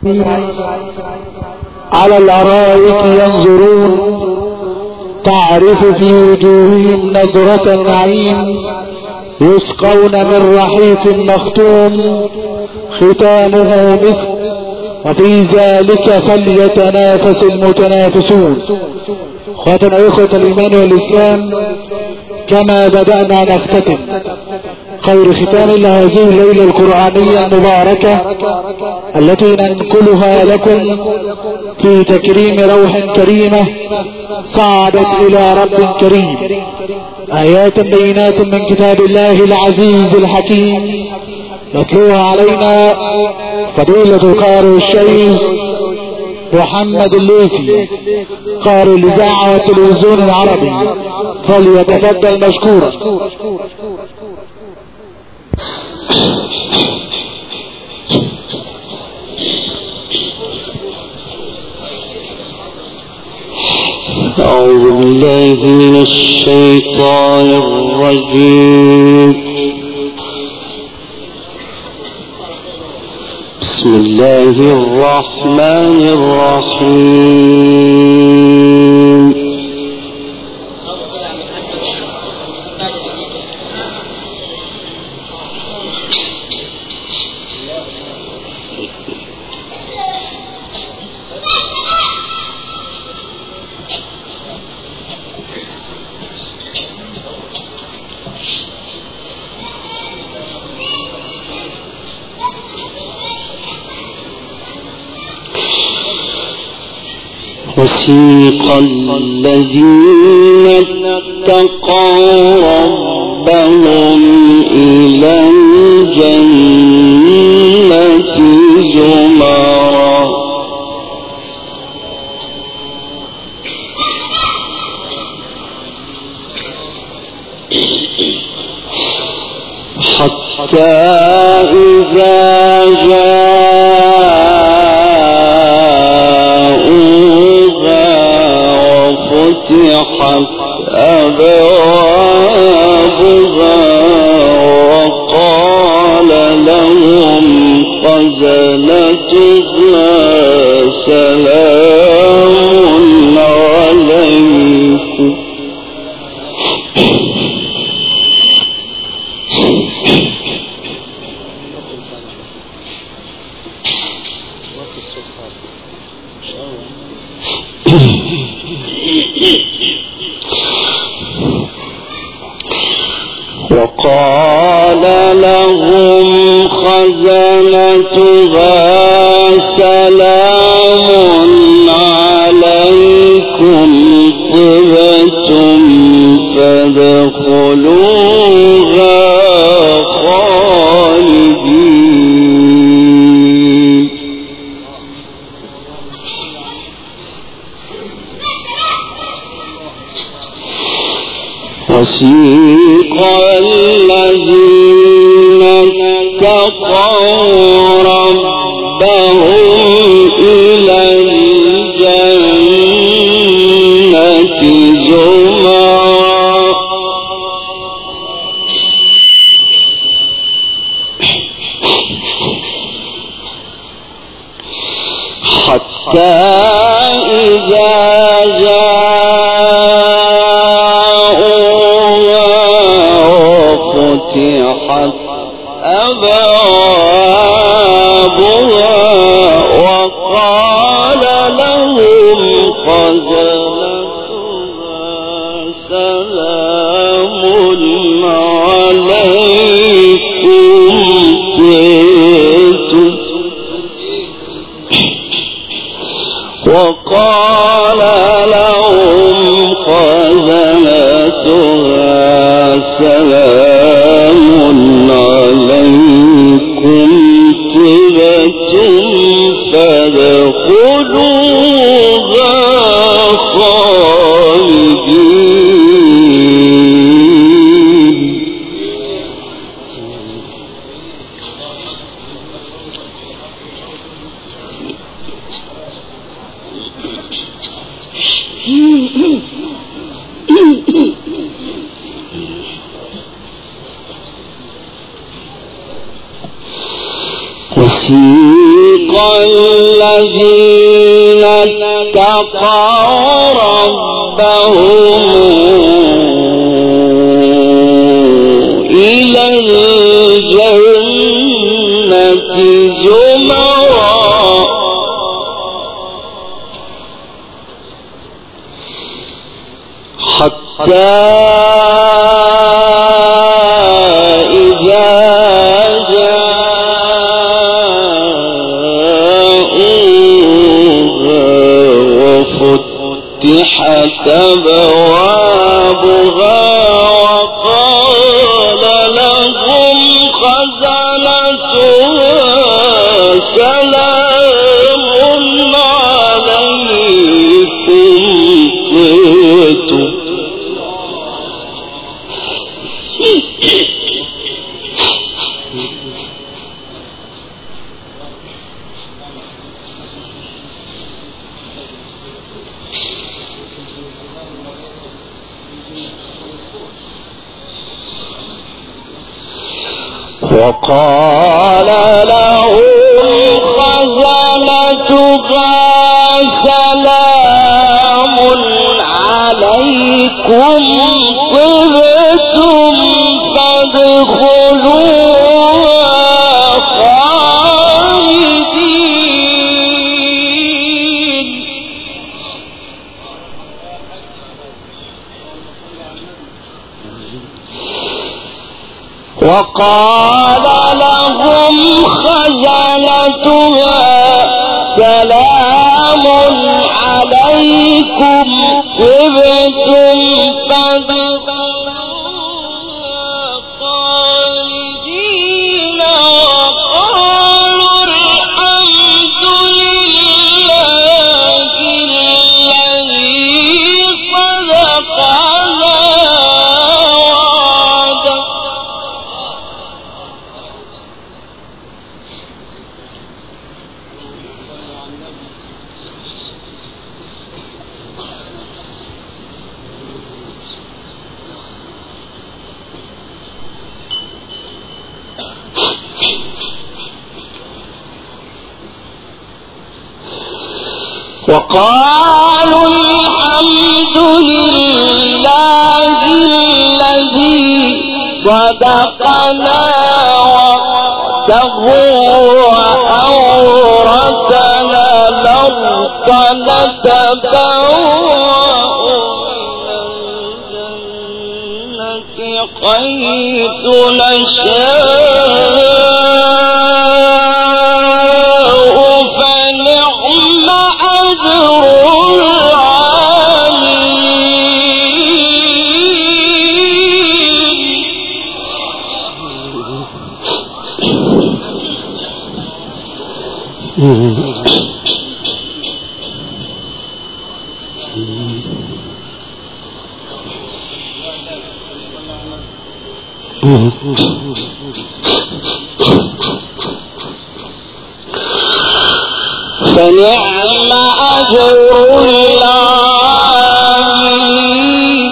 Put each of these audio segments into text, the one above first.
على الأرائك ينظرون تعرف في وجوههم نظرة النعيم يسقون من رحيق مختوم ختامه مسك وفي ذلك فليتنافس المتنافسون. اخواتنا اخوة الايمان والاسلام، كما بدأنا نختتم خير ختام لهذه الليلة القرآنية المباركة التي ننقلها لكم في تكريم روح كريمة صعدت الى رب كريم، آيات بينات من كتاب الله العزيز الحكيم يتلوها علينا فضيلة القارئ الشيخ محمد الليثي قارئ الإذاعة والتلفزيون العربي، فليتفضل مشكورا. أعوذ بالله من الشيطان الرجيم. بسم الله الرحمن الرحيم. وسيق الذين اتقوا ربهم إلى الجنة زمرا حتى إذا فتحت أبوابها وقال لهم خزنتها سلام عليكم وقال لهم خزنتها سلام عليكم طبتم فادخلوها خالدين. وسيق الذين اتقوا ربهم إلى الجنة زمرا حتى إذا فتحت أبوابها وقال لهم خزنتها سلام عليكم طبتم وقال لهم خزنتها سلام عليكم طبتم فادخلوها خالدين. وسيق الذين اتقوا ربهم إلى الجنة زمرا حتى إذا فتحت أبوابها وقال لهم خزنتها سلام عليكم طبتم وقال لهم خزنتها سلام عليكم طبتم فادخلوها خالدين وقال لهم خزنتها سلام عليكم طبتم فادخلوها خالدين وقالوا الحمد لله الذي صدقنا وعده وقالوا الحمد لله الذي صدقنا وعده وأورثنا الأرض نتبوأ من الجنة حيث نشاء فنعم أجر العاملين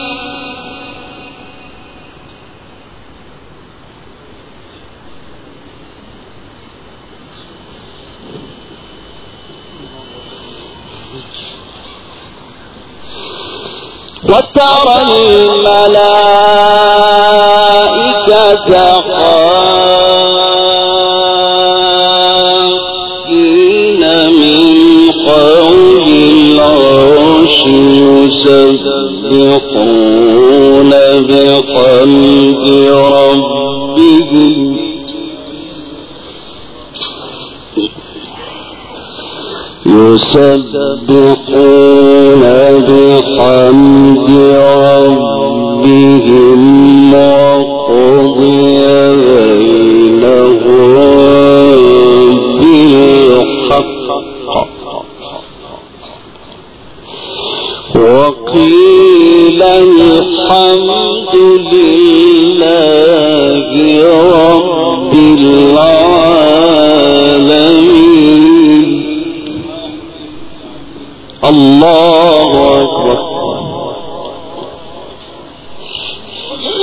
وترى الملائكة حافين من حول العرش يسبحون بحمد ربهم يسبحون بحمد ربهم وقضي بينهم بالحق وقيل الحمد لله رب العالمين. الله أكبر.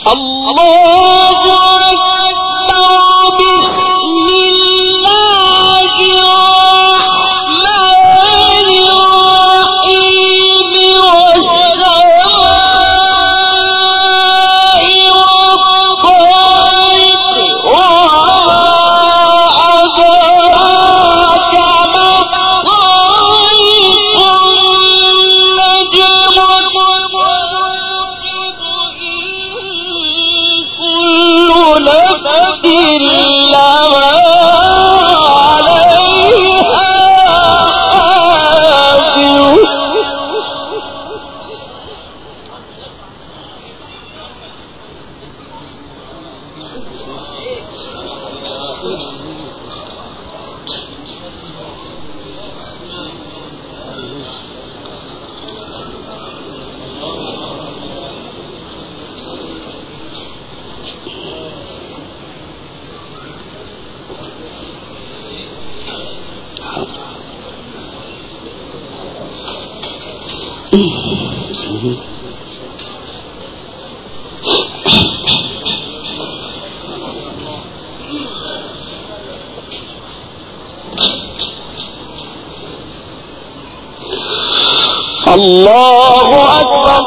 الله أكبر.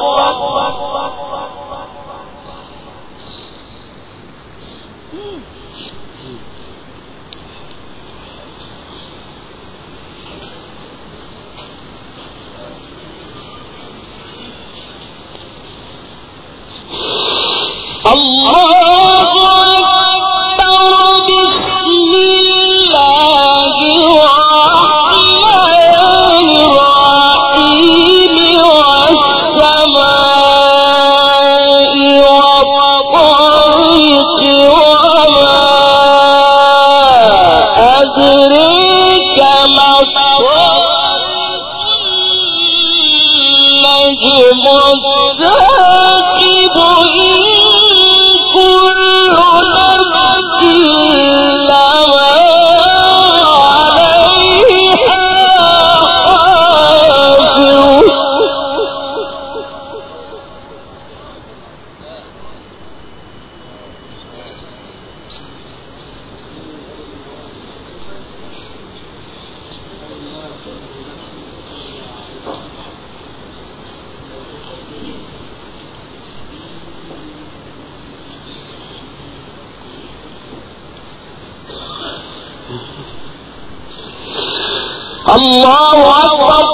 الله أكبر.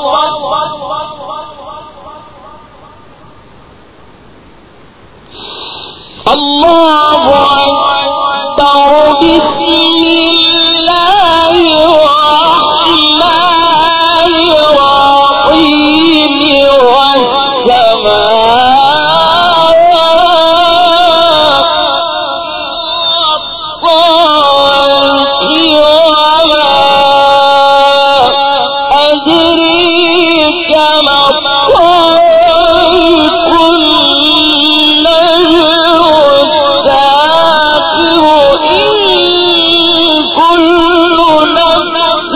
الله أكبر. بسم الله الرحمن الرحيم. والسماء والطارق وما أدريك ما الطارق. النجم الثاقب. إن كل نفس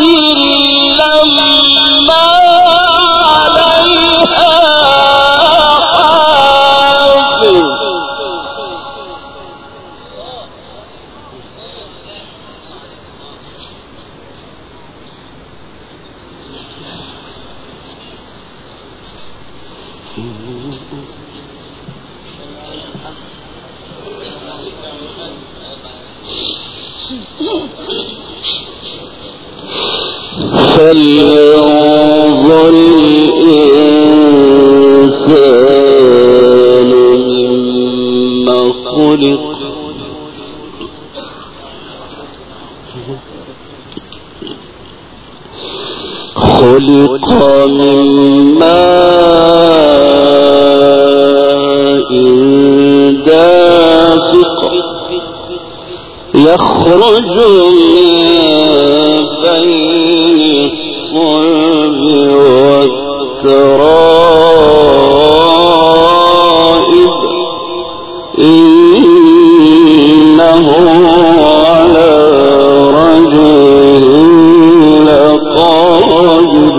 لما عليها حافظ. فلينظر الإنسان مما خلق. خلق من ماء دافق يخرج من بين الصلب والترائب. إنه على رجله لقادر.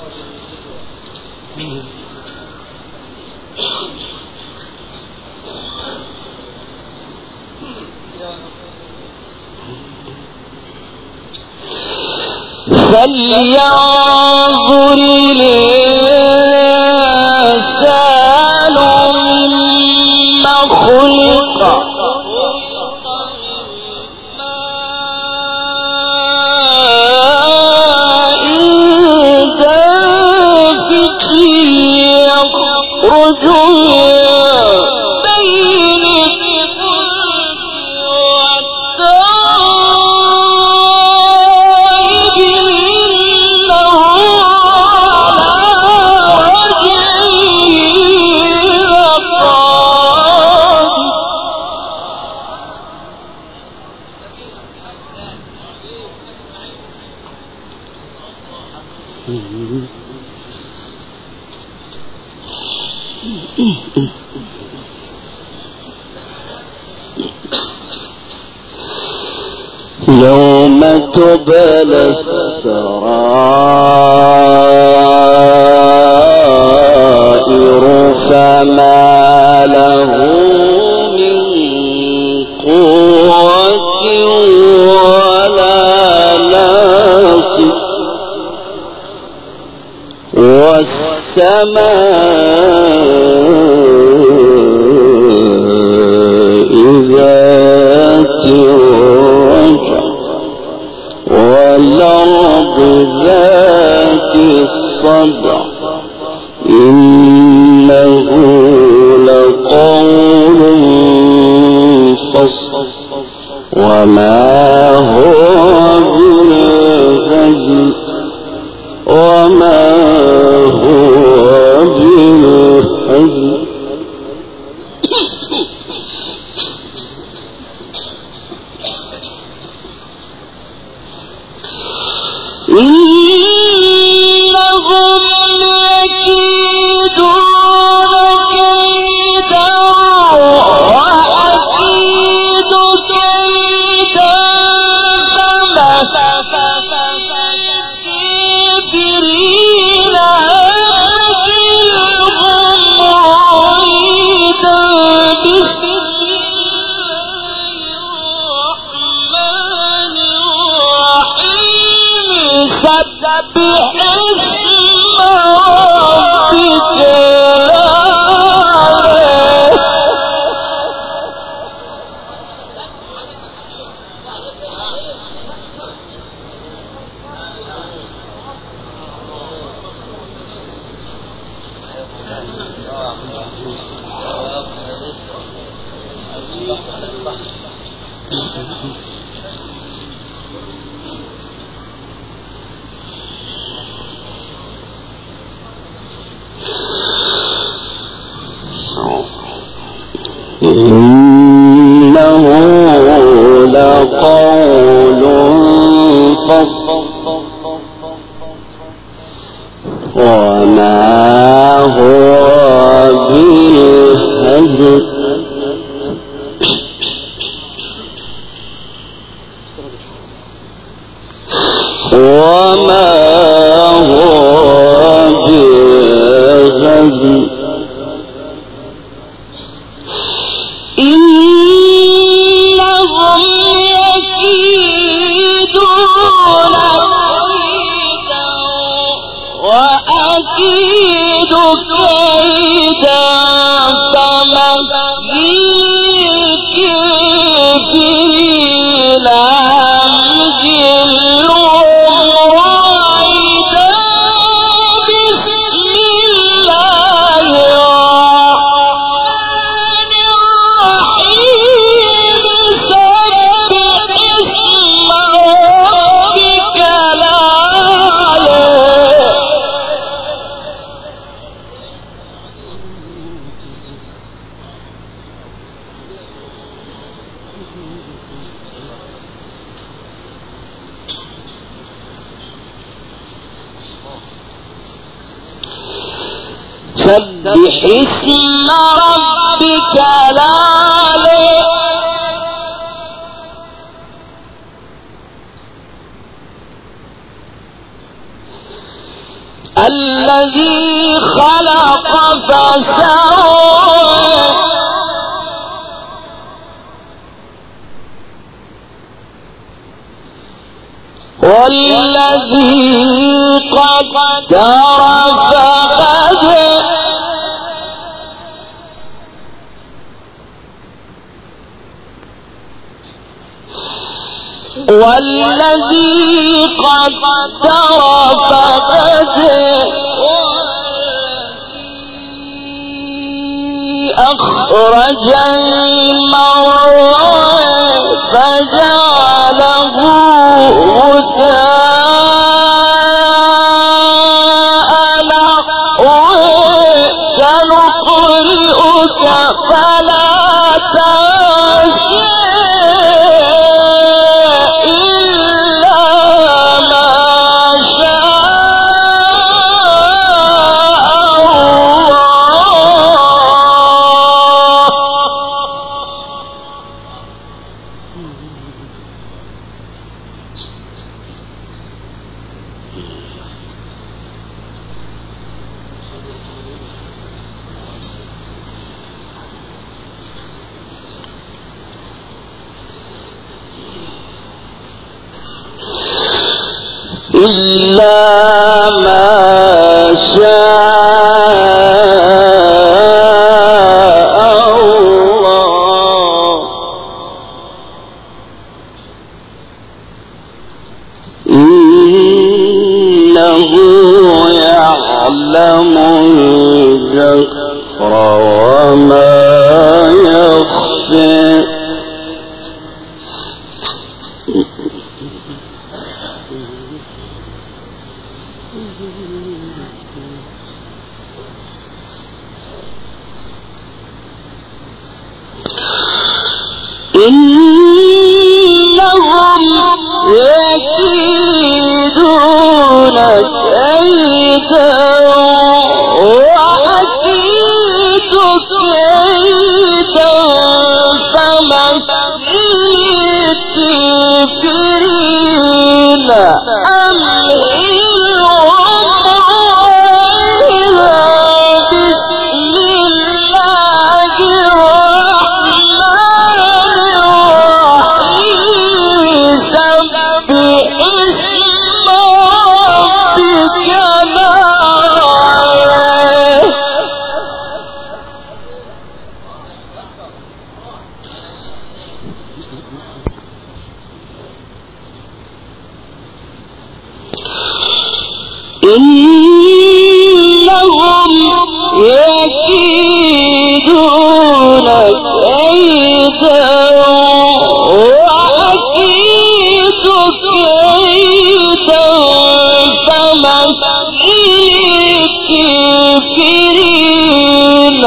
فلينظر الإنسان مما خلق يخرج بين يوم تبلى السرائر فما له من قوة ولا ناصر والسماء ذات الرجع والأرض ذات الصدع إنه لقول فصل وما هو بالهزل وما هو بالهزل إنهم يكيدون كيدا وأكيد كيدا فمكيدين أجلهم معيدا بسم الله الرحمن الرحيم سبح اسم ربك إنه لقول فصل وما هو بالهزل وما هو بالهزل إنهم يكيدون كيدا وأكيد كيدا فمكيد أجلهم معيدا بسم الله الرحمن الرحيم سبح اسم ربك الأعلى سبح اسم ربك الأعلى الذي خلق فسوى والذي قدر فهدى والذي قدر فهدى أخرج المرعى فجعله غثاء نحوه سنقرئك فلا تنسى إلا ما شاء إلا ما شاء الله إنه يعلم الجهر وما يخفى إنهم يكيدون كيدا وأكيد كيدا فمهل الكافرين إنهم يكيدون كيدا وأكيد كيدا فمهل الكافرين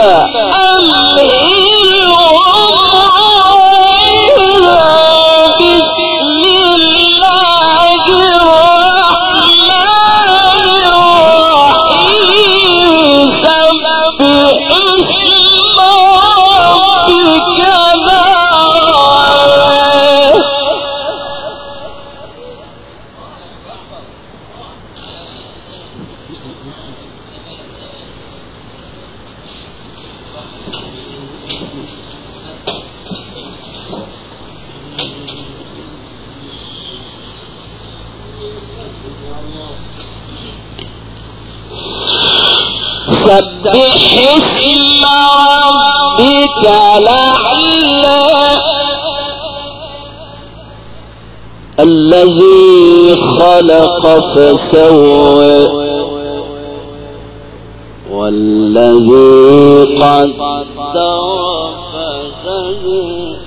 سبح اسم ربك الأعلى الذي خلق فسوى والذي قدر فهدى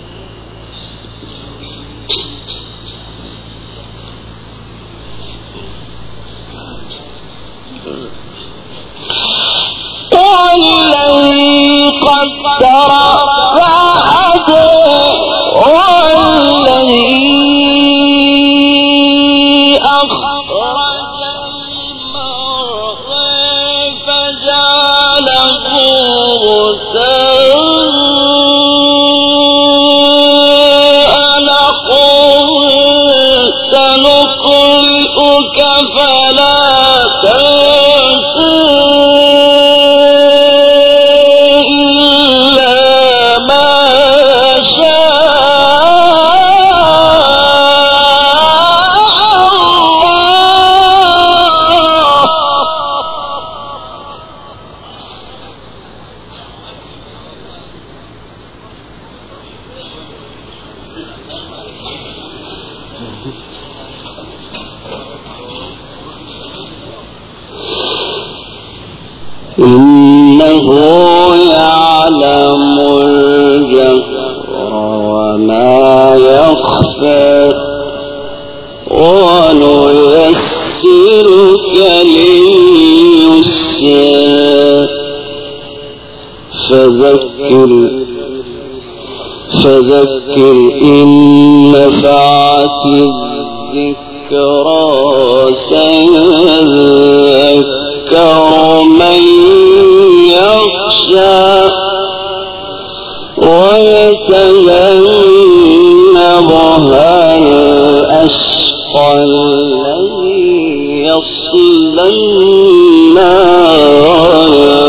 والذي قدر فهدى والذي أخرج المرعى فجعله غثاء نحوه سنقرئك فلا تنسى إنه يعلم الجهر وما يخفى ونيسرك لليسرى فذكر إن نفعت الذكرى سيذكر من يخشى ويتجنبها الأشقى الذي يصلى النار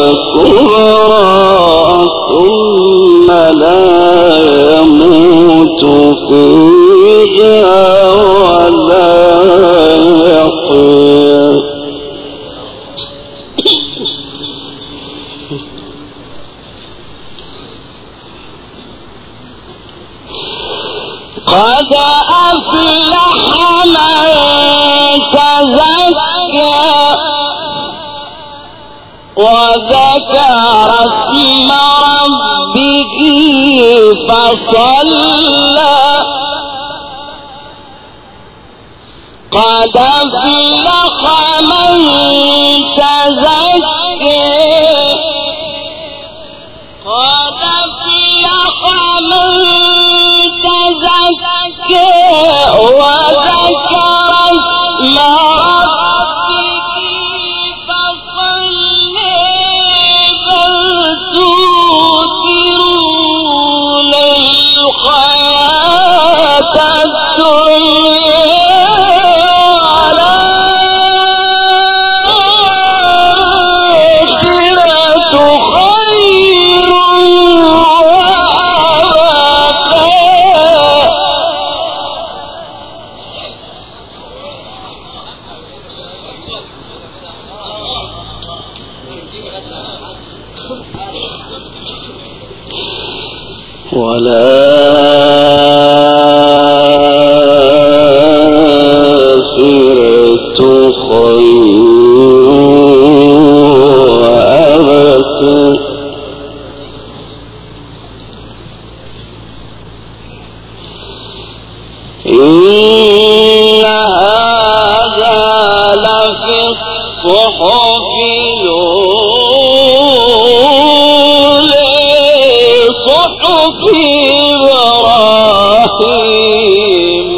الكبرى ثم لا يموت فيها ولا يحيا قد أفلح من تزكى وذكر اسم ربه فصلى قد أفلح من تزكى قد أفلح من تزكى وذكر اسم ربه فصلى بل تؤثرون الحياة الدنيا والآخرة خير والآخرة خير وأبقى إن هذا لفي الصحف صحف إبراهيم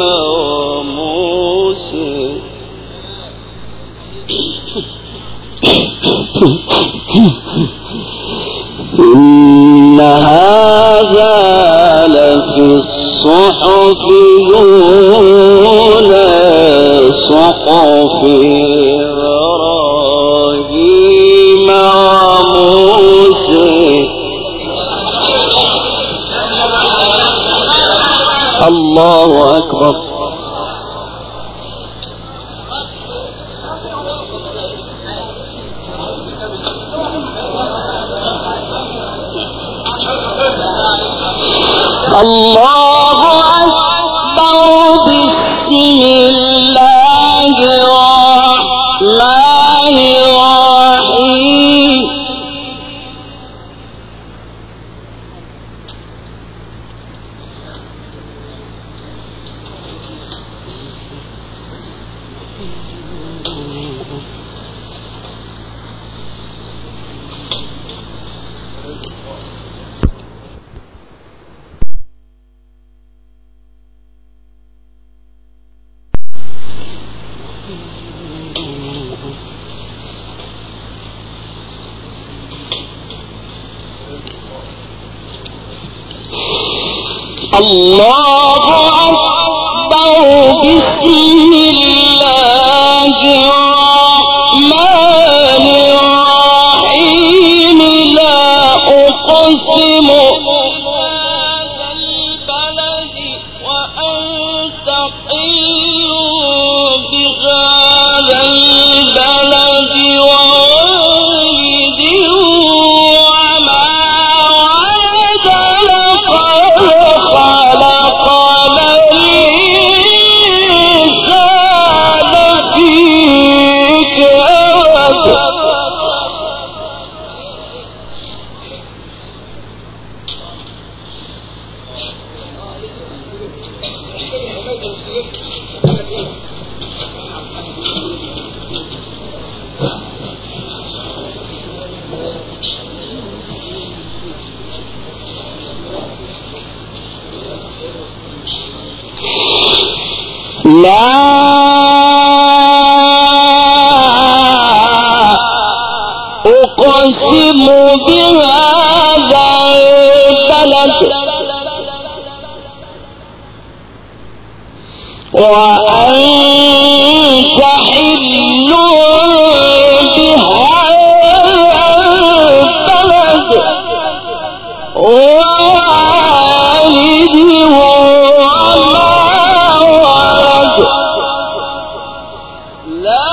وموسى إن هذا لفي الصحف الأولى صحف إبراهيم وموسى الله أكبر الله أكبر بسم الله الرحمن الرحيم الله أكبر بسم الله الرحمن الرحيم لا أقسم بهذا البلد وأنت حل بهذا البلد ووالد وما ولد لقد خلقنا الإنسان في كبد لا أقسم بهذا البلد وأنت حل بهذا البلد ووالد وما ولد لا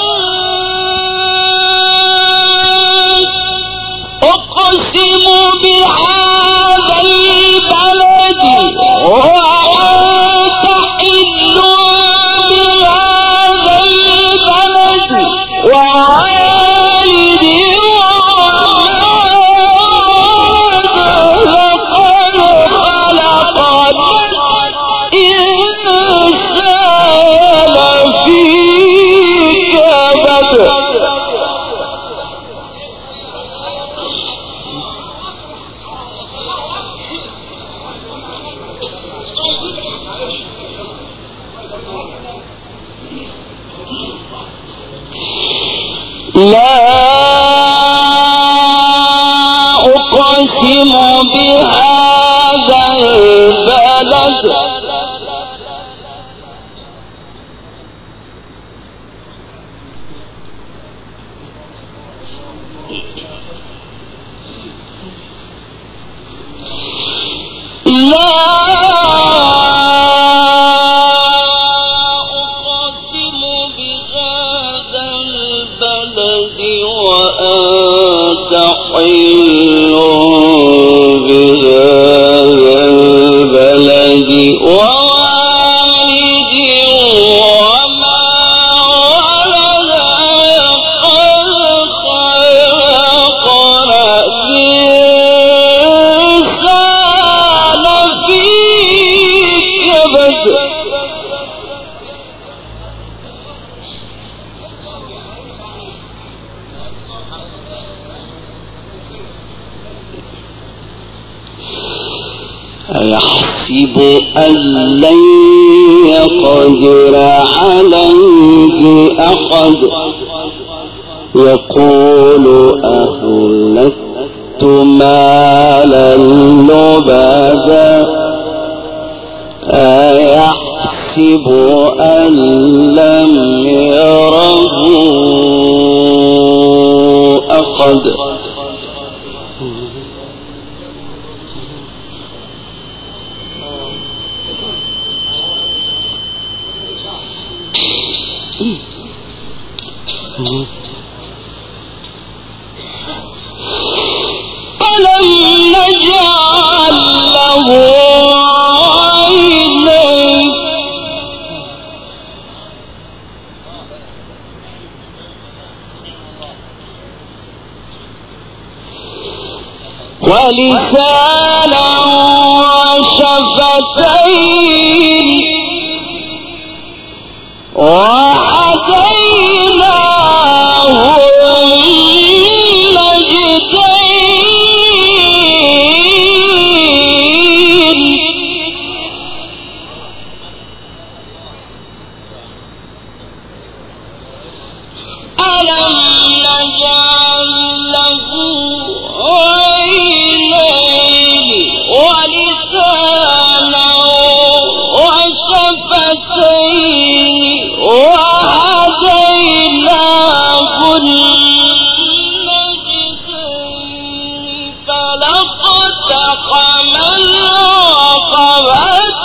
أقسم بهذا البلد وأنت حل بهذا البلد ووالد وما ولد لقد خلقنا الإنسان في كبد لا أقسم بهذا البلد لا أقسم بهذا البلد وأنت حل بهذا البلد ووالد وما ولد لقد خلقنا الإنسان في كبد أيحسب أن لن يقدر عليه أحد يقول أهلكت مالا لبدا أيحسب أن لم يره أحد ألم نجعل له عينين ولسانا وشفتين وهديناه النجدين ألم نجعل له عينين ولسانا وشفتين وهديناه النجدين فلاقتحم العقبة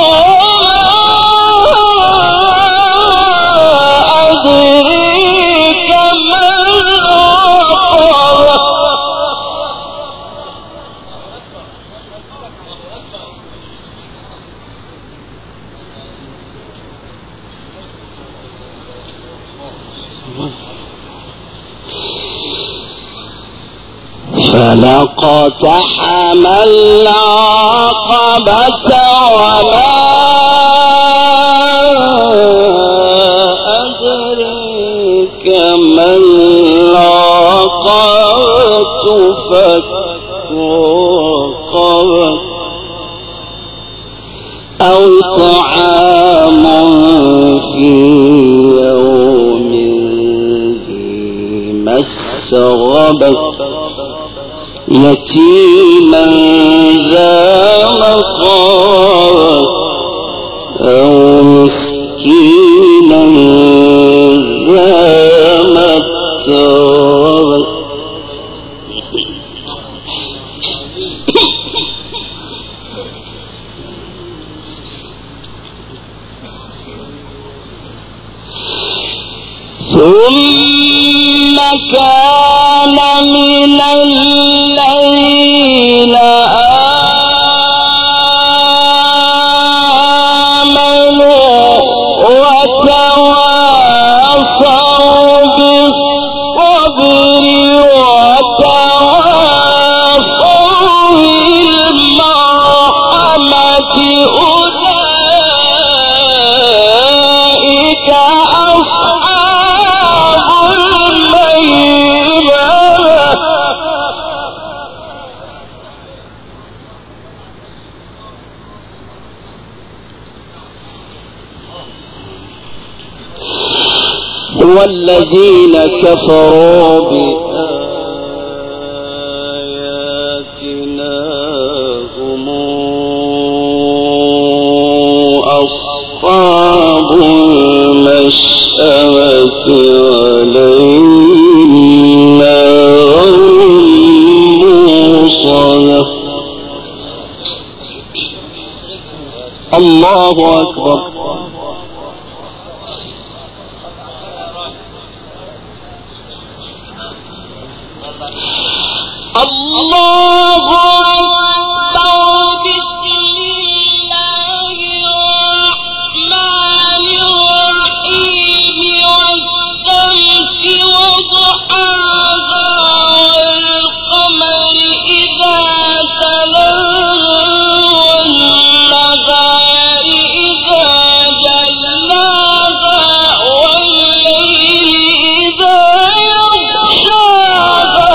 وما أدريك ما العقبة فلاقتحم العقبة وما أدريك ما العقبة فك رقبة أو طعام في يوم ذي مسغبة يتيما ذا مقربة أو مسكينا ذا متربة ثم كان من الليل آمنوا وتواصوا بالصبر وتواصوا بالمرحمة أولئك أصحاب الميمنة والذين كفروا بآياتنا هم أصحاب المشأمة عليهم نار موصدة. الله أكبر. الله أكبر. بسم الله الرحمن الرحيم والشمس وضحاها والقمر إذا تلاها والنهار إذا جلاها والليل إذا يغشاها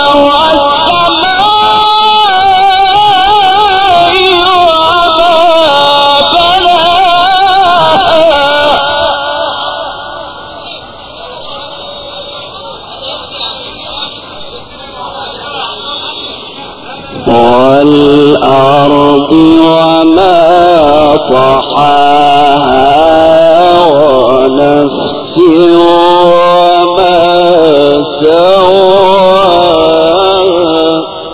والأرض وما طحاها ونفس وما سواها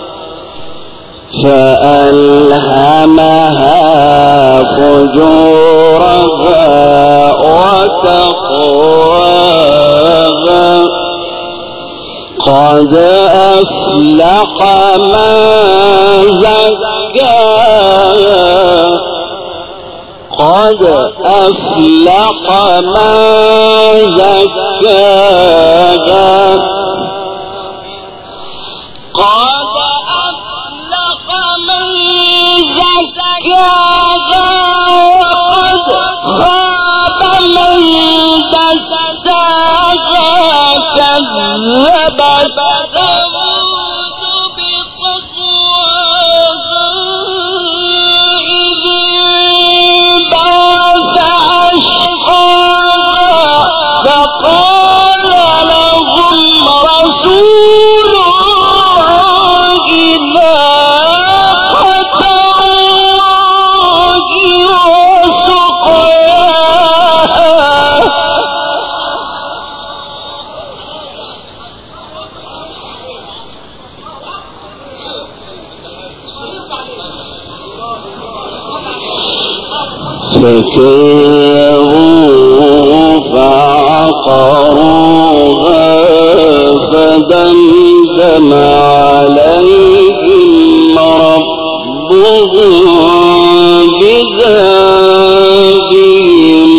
فألهمها فجورها وتقواها قد أفلح من زكاها قد أفلح من زكاها قد أفلح من زكاها وقد خاب من دساها كذبت ثمود بطغواها إذ انبعث أشقاها فقال لهم رسول الله ناقة الله وسقياها فكذبوه فعقروها فدمدم عليهم ربهم بذنبهم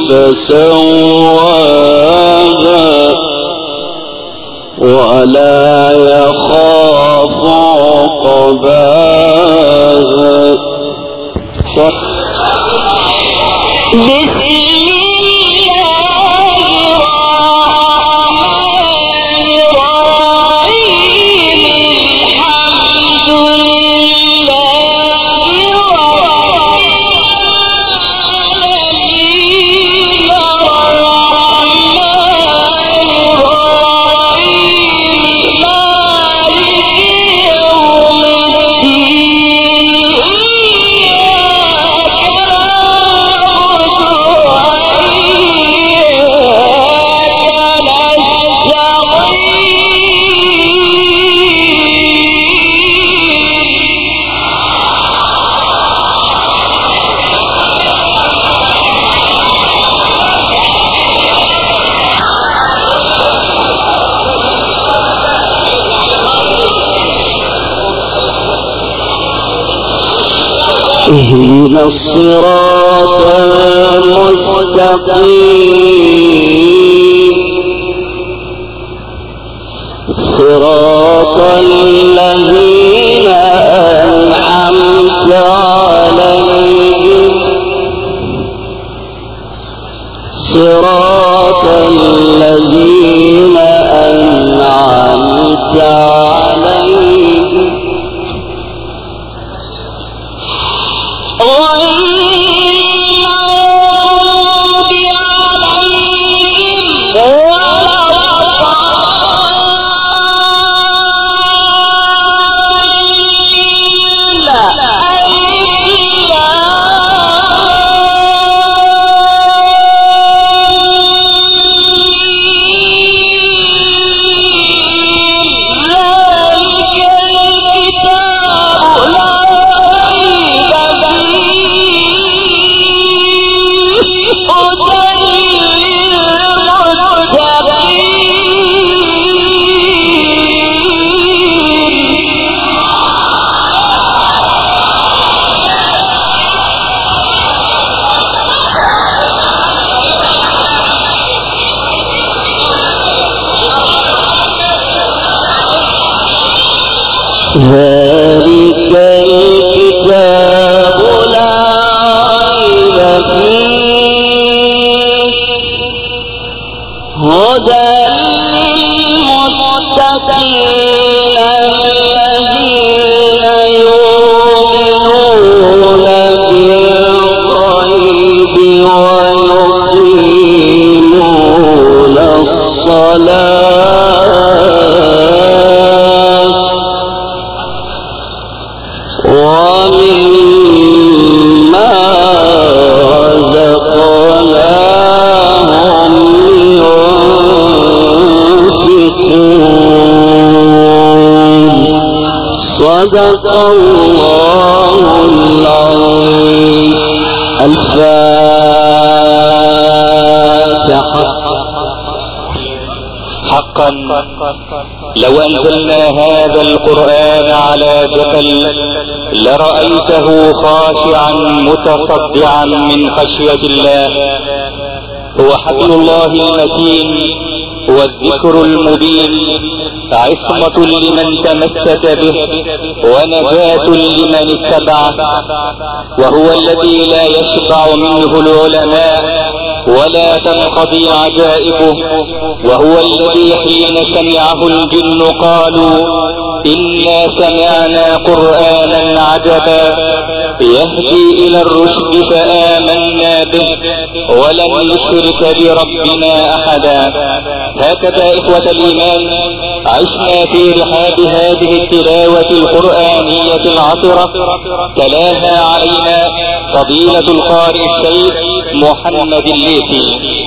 فسواها ولا يخاف عقباها. بسم الله الرحمن صراط المستقيم صراط الذين أنعمت عليهم صراط الذين أنعمت عليهم ذلك الكتاب لا ريب فيه هدى للمتقين الذين يؤمنون بالغيب ويقيمون الصلاة ومما رزقناهم ينفقون صدق الله العظيم. الفاتحة. حقا لو أنزلنا هذا القرآن على جبل لرأيته خاشعا متصدعا من خشية الله. هو حبل الله المتين والذكر المبين، عصمة لمن تمسك به ونجاة لمن اتبعه، وهو الذي لا يشبع منه العلماء ولا تنقضي عجائبه، وهو الذي حين سمعه الجن قالوا إنا سمعنا قرآنا عجبا يهدي إلى الرشد فآمنا به ولن نشرك بربنا أحدا. هكذا إخوة الإيمان عشنا في رحاب هذه التلاوة القرآنية العطرة، تلاها علينا فضيلة القارئ الشيخ محمد الليثي